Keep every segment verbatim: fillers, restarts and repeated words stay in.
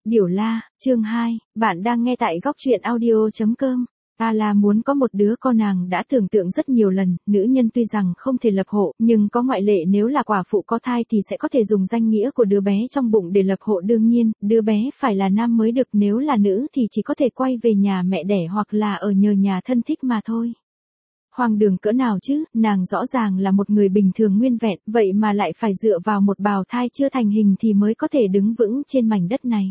Điểu La, chương hai, bạn đang nghe tại góc truyện audio chấm com. A-la muốn có một đứa con, nàng đã tưởng tượng rất nhiều lần, nữ nhân tuy rằng không thể lập hộ, nhưng có ngoại lệ, nếu là quả phụ có thai thì sẽ có thể dùng danh nghĩa của đứa bé trong bụng để lập hộ, đương nhiên, đứa bé phải là nam mới được, nếu là nữ thì chỉ có thể quay về nhà mẹ đẻ hoặc là ở nhờ nhà thân thích mà thôi. Hoang đường cỡ nào chứ, nàng rõ ràng là một người bình thường nguyên vẹn, vậy mà lại phải dựa vào một bào thai chưa thành hình thì mới có thể đứng vững trên mảnh đất này.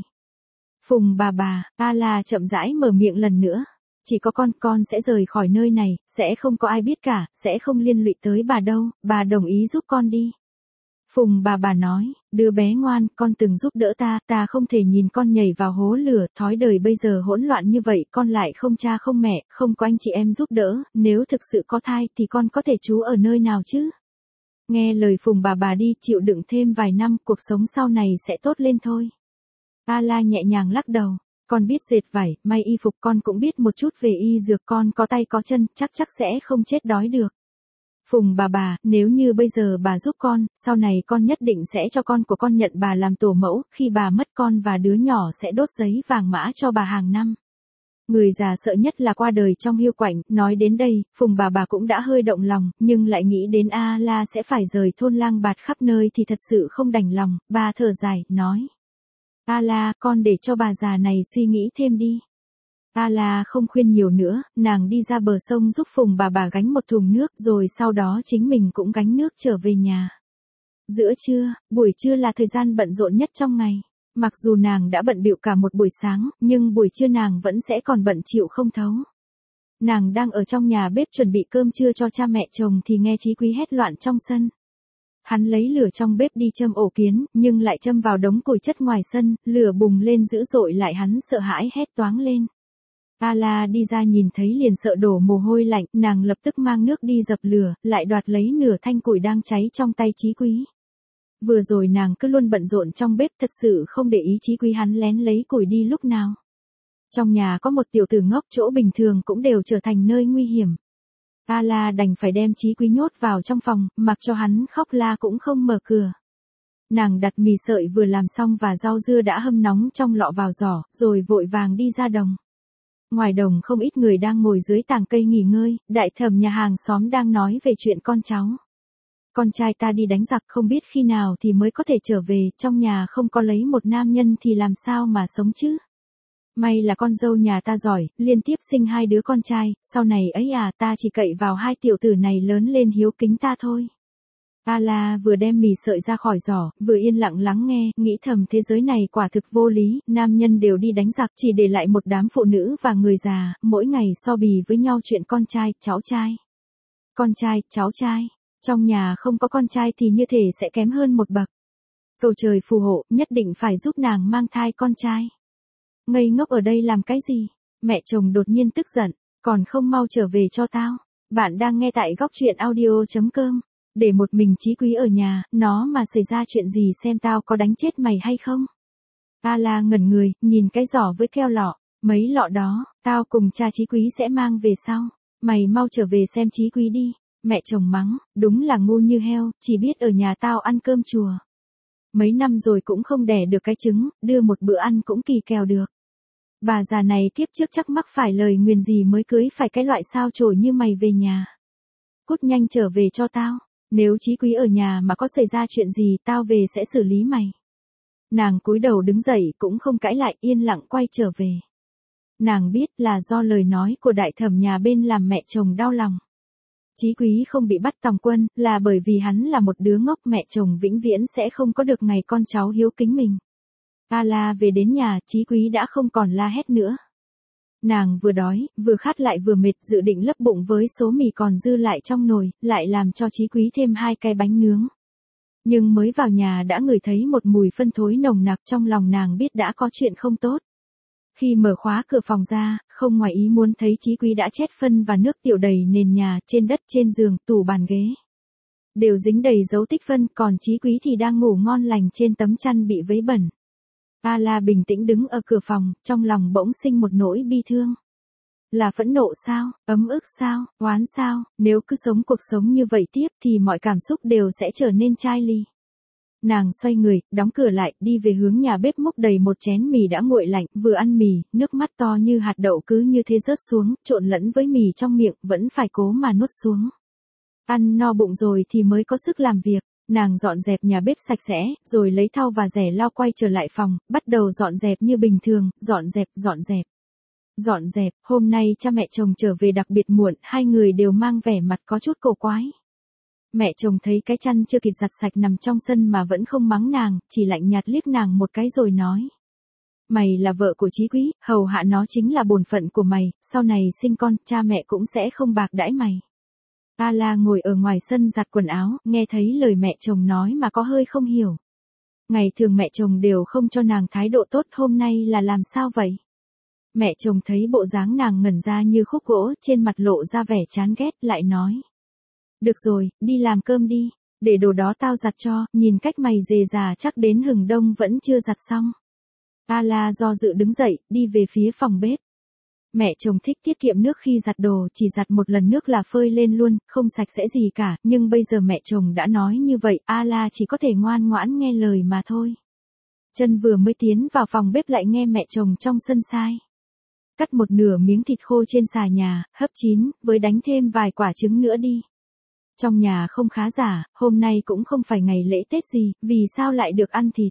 Phùng bà bà, A-la chậm rãi mở miệng lần nữa. Chỉ có con, con sẽ rời khỏi nơi này, sẽ không có ai biết cả, sẽ không liên lụy tới bà đâu, bà đồng ý giúp con đi. Phùng bà bà nói, đứa bé ngoan, con từng giúp đỡ ta, ta không thể nhìn con nhảy vào hố lửa, thói đời bây giờ hỗn loạn như vậy, con lại không cha không mẹ, không có anh chị em giúp đỡ, nếu thực sự có thai thì con có thể trú ở nơi nào chứ? Nghe lời Phùng bà bà đi, chịu đựng thêm vài năm, cuộc sống sau này sẽ tốt lên thôi. A-la nhẹ nhàng lắc đầu. Con biết dệt vải, may y phục, con cũng biết một chút về y dược, con có tay có chân, chắc chắc sẽ không chết đói được. Phùng bà bà, nếu như bây giờ bà giúp con, sau này con nhất định sẽ cho con của con nhận bà làm tổ mẫu, khi bà mất con và đứa nhỏ sẽ đốt giấy vàng mã cho bà hàng năm. Người già sợ nhất là qua đời trong hiu quạnh, nói đến đây, Phùng bà bà cũng đã hơi động lòng, nhưng lại nghĩ đến A-la sẽ phải rời thôn lang bạt khắp nơi thì thật sự không đành lòng, bà thở dài, nói. A-la, con để cho bà già này suy nghĩ thêm đi. A-la không khuyên nhiều nữa, nàng đi ra bờ sông giúp Phùng bà bà gánh một thùng nước rồi sau đó chính mình cũng gánh nước trở về nhà. Giữa trưa, buổi trưa là thời gian bận rộn nhất trong ngày. Mặc dù nàng đã bận bịu cả một buổi sáng, nhưng buổi trưa nàng vẫn sẽ còn bận chịu không thấu. Nàng đang ở trong nhà bếp chuẩn bị cơm trưa cho cha mẹ chồng thì nghe Chí Quý hét loạn trong sân. Hắn lấy lửa trong bếp đi châm ổ kiến, nhưng lại châm vào đống củi chất ngoài sân, lửa bùng lên dữ dội lại hắn sợ hãi hét toáng lên. A-la đi ra nhìn thấy liền sợ đổ mồ hôi lạnh, nàng lập tức mang nước đi dập lửa, lại đoạt lấy nửa thanh củi đang cháy trong tay Chí Quý. Vừa rồi nàng cứ luôn bận rộn trong bếp, thật sự không để ý Chí Quý hắn lén lấy củi đi lúc nào. Trong nhà có một tiểu tử ngốc, chỗ bình thường cũng đều trở thành nơi nguy hiểm. A-la đành phải đem Chí Quý nhốt vào trong phòng, mặc cho hắn khóc la cũng không mở cửa. Nàng đặt mì sợi vừa làm xong và rau dưa đã hâm nóng trong lọ vào giỏ, rồi vội vàng đi ra đồng. Ngoài đồng không ít người đang ngồi dưới tàng cây nghỉ ngơi, đại thẩm nhà hàng xóm đang nói về chuyện con cháu. Con trai ta đi đánh giặc không biết khi nào thì mới có thể trở về, trong nhà không có lấy một nam nhân thì làm sao mà sống chứ? May là con dâu nhà ta giỏi, liên tiếp sinh hai đứa con trai, sau này ấy à, ta chỉ cậy vào hai tiểu tử này lớn lên hiếu kính ta thôi. A-la vừa đem mì sợi ra khỏi giỏ, vừa yên lặng lắng nghe, nghĩ thầm thế giới này quả thực vô lý, nam nhân đều đi đánh giặc, chỉ để lại một đám phụ nữ và người già, mỗi ngày so bì với nhau chuyện con trai, cháu trai. Con trai, cháu trai, trong nhà không có con trai thì như thể sẽ kém hơn một bậc. Cầu trời phù hộ, nhất định phải giúp nàng mang thai con trai. Ngây ngốc ở đây làm cái gì? Mẹ chồng đột nhiên tức giận, còn không mau trở về cho tao. Bạn đang nghe tại góc truyện audio chấm com. Để một mình Chí Quý ở nhà, nó mà xảy ra chuyện gì xem tao có đánh chết mày hay không? A-la ngẩn người, nhìn cái giỏ với keo lọ, mấy lọ đó, tao cùng cha Chí Quý sẽ mang về sau. Mày mau trở về xem Chí Quý đi. Mẹ chồng mắng, đúng là ngu như heo, chỉ biết ở nhà tao ăn cơm chùa. Mấy năm rồi cũng không đẻ được cái trứng, đưa một bữa ăn cũng kỳ kèo được. Bà già này kiếp trước chắc mắc phải lời nguyền gì mới cưới phải cái loại sao chổi như mày về nhà. Cút nhanh trở về cho tao, nếu Chí Quý ở nhà mà có xảy ra chuyện gì tao về sẽ xử lý mày. Nàng cúi đầu đứng dậy cũng không cãi lại, yên lặng quay trở về. Nàng biết là do lời nói của đại thẩm nhà bên làm mẹ chồng đau lòng. Chí Quý không bị bắt tòng quân là bởi vì hắn là một đứa ngốc, mẹ chồng vĩnh viễn sẽ không có được ngày con cháu hiếu kính mình. A-la về đến nhà, Chí Quý đã không còn la hét nữa. Nàng vừa đói, vừa khát lại vừa mệt, dự định lấp bụng với số mì còn dư lại trong nồi, lại làm cho Chí Quý thêm hai cái bánh nướng. Nhưng mới vào nhà đã ngửi thấy một mùi phân thối nồng nặc, trong lòng nàng biết đã có chuyện không tốt. Khi mở khóa cửa phòng ra, không ngoài ý muốn thấy Chí Quý đã chết phân và nước tiểu đầy nền nhà, trên đất, trên giường, tủ bàn ghế. Đều dính đầy dấu tích phân, còn Chí Quý thì đang ngủ ngon lành trên tấm chăn bị vấy bẩn. A-la bình tĩnh đứng ở cửa phòng, trong lòng bỗng sinh một nỗi bi thương. Là phẫn nộ sao, ấm ức sao, oán sao, nếu cứ sống cuộc sống như vậy tiếp thì mọi cảm xúc đều sẽ trở nên chai lì. Nàng xoay người, đóng cửa lại, đi về hướng nhà bếp múc đầy một chén mì đã nguội lạnh, vừa ăn mì, nước mắt to như hạt đậu cứ như thế rớt xuống, trộn lẫn với mì trong miệng, vẫn phải cố mà nuốt xuống. Ăn no bụng rồi thì mới có sức làm việc. Nàng dọn dẹp nhà bếp sạch sẽ, rồi lấy thau và rẻ lau quay trở lại phòng, bắt đầu dọn dẹp như bình thường, dọn dẹp, dọn dẹp. Dọn dẹp, hôm nay cha mẹ chồng trở về đặc biệt muộn, hai người đều mang vẻ mặt có chút cổ quái. Mẹ chồng thấy cái chăn chưa kịp giặt sạch nằm trong sân mà vẫn không mắng nàng, chỉ lạnh nhạt liếc nàng một cái rồi nói. Mày là vợ của Chí Quý, hầu hạ nó chính là bổn phận của mày, sau này sinh con, cha mẹ cũng sẽ không bạc đãi mày. A La ngồi ở ngoài sân giặt quần áo, nghe thấy lời mẹ chồng nói mà có hơi không hiểu. Ngày thường mẹ chồng đều không cho nàng thái độ tốt, hôm nay là làm sao vậy? Mẹ chồng thấy bộ dáng nàng ngẩn ra như khúc gỗ, trên mặt lộ ra vẻ chán ghét, lại nói. Được rồi, đi làm cơm đi, để đồ đó tao giặt cho, nhìn cách mày dề già chắc đến hừng đông vẫn chưa giặt xong. A La do dự đứng dậy, đi về phía phòng bếp. Mẹ chồng thích tiết kiệm nước khi giặt đồ, chỉ giặt một lần nước là phơi lên luôn, không sạch sẽ gì cả, nhưng bây giờ mẹ chồng đã nói như vậy, A La chỉ có thể ngoan ngoãn nghe lời mà thôi. Chân vừa mới tiến vào phòng bếp lại nghe mẹ chồng trong sân sai. Cắt một nửa miếng thịt khô trên xà nhà, hấp chín, với đánh thêm vài quả trứng nữa đi. Trong nhà không khá giả, hôm nay cũng không phải ngày lễ Tết gì, vì sao lại được ăn thịt?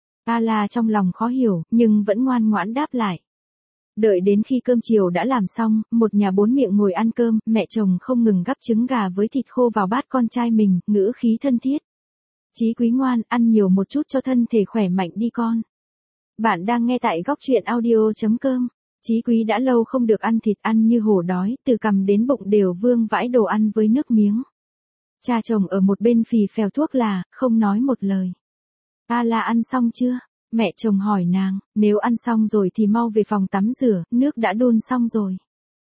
A La trong lòng khó hiểu, nhưng vẫn ngoan ngoãn đáp lại. Đợi đến khi cơm chiều đã làm xong, một nhà bốn miệng ngồi ăn cơm, mẹ chồng không ngừng gắp trứng gà với thịt khô vào bát con trai mình, ngữ khí thân thiết. Chí Quý ngoan, ăn nhiều một chút cho thân thể khỏe mạnh đi con. Bạn đang nghe tại góc truyện audio chấm com. Chí Quý đã lâu không được ăn thịt, ăn như hổ đói, từ cằm đến bụng đều vương vãi đồ ăn với nước miếng. Cha chồng ở một bên phì phèo thuốc là, không nói một lời. A La ăn xong chưa? Mẹ chồng hỏi nàng, nếu ăn xong rồi thì mau về phòng tắm rửa, nước đã đun xong rồi.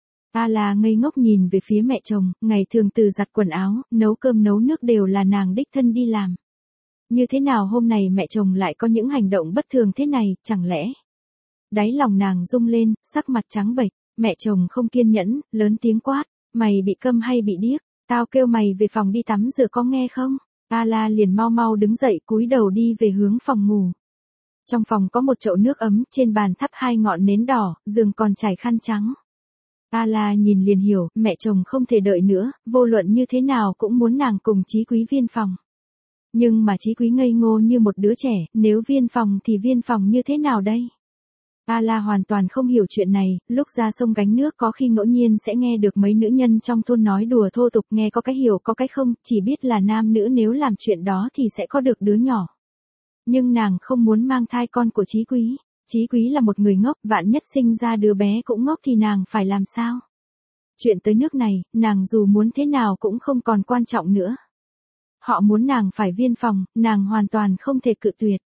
A La ngây ngốc nhìn về phía mẹ chồng, ngày thường từ giặt quần áo, nấu cơm nấu nước đều là nàng đích thân đi làm. Như thế nào hôm nay mẹ chồng lại có những hành động bất thường thế này, chẳng lẽ? Đáy lòng nàng rung lên, sắc mặt trắng bệch, mẹ chồng không kiên nhẫn, lớn tiếng quát, mày bị câm hay bị điếc, tao kêu mày về phòng đi tắm rửa có nghe không? A La liền mau mau đứng dậy cúi đầu đi về hướng phòng ngủ. Trong phòng có một chậu nước ấm, trên bàn thắp hai ngọn nến đỏ, giường còn trải khăn trắng. A La nhìn liền hiểu, mẹ chồng không thể đợi nữa, vô luận như thế nào cũng muốn nàng cùng Chí Quý viên phòng. Nhưng mà Chí Quý ngây ngô như một đứa trẻ, nếu viên phòng thì viên phòng như thế nào đây? A La hoàn toàn không hiểu chuyện này, lúc ra sông gánh nước có khi ngẫu nhiên sẽ nghe được mấy nữ nhân trong thôn nói đùa thô tục, nghe có cái hiểu có cái không, chỉ biết là nam nữ nếu làm chuyện đó thì sẽ có được đứa nhỏ. Nhưng nàng không muốn mang thai con của Chí Quý. Chí Quý là một người ngốc, vạn nhất sinh ra đứa bé cũng ngốc thì nàng phải làm sao? Chuyện tới nước này, nàng dù muốn thế nào cũng không còn quan trọng nữa. Họ muốn nàng phải viên phòng, nàng hoàn toàn không thể cự tuyệt.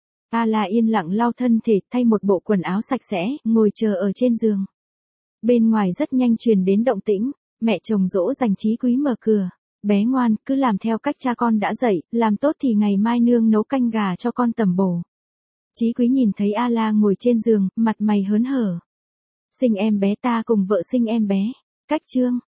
A La yên lặng lau thân thể, thay một bộ quần áo sạch sẽ, ngồi chờ ở trên giường. Bên ngoài rất nhanh truyền đến động tĩnh, mẹ chồng dỗ dành Chí Quý mở cửa. Bé ngoan, cứ làm theo cách cha con đã dạy, làm tốt thì ngày mai nương nấu canh gà cho con tẩm bổ. Chí Quý nhìn thấy A La ngồi trên giường, mặt mày hớn hở. Sinh em bé, ta cùng vợ sinh em bé. Cách chương.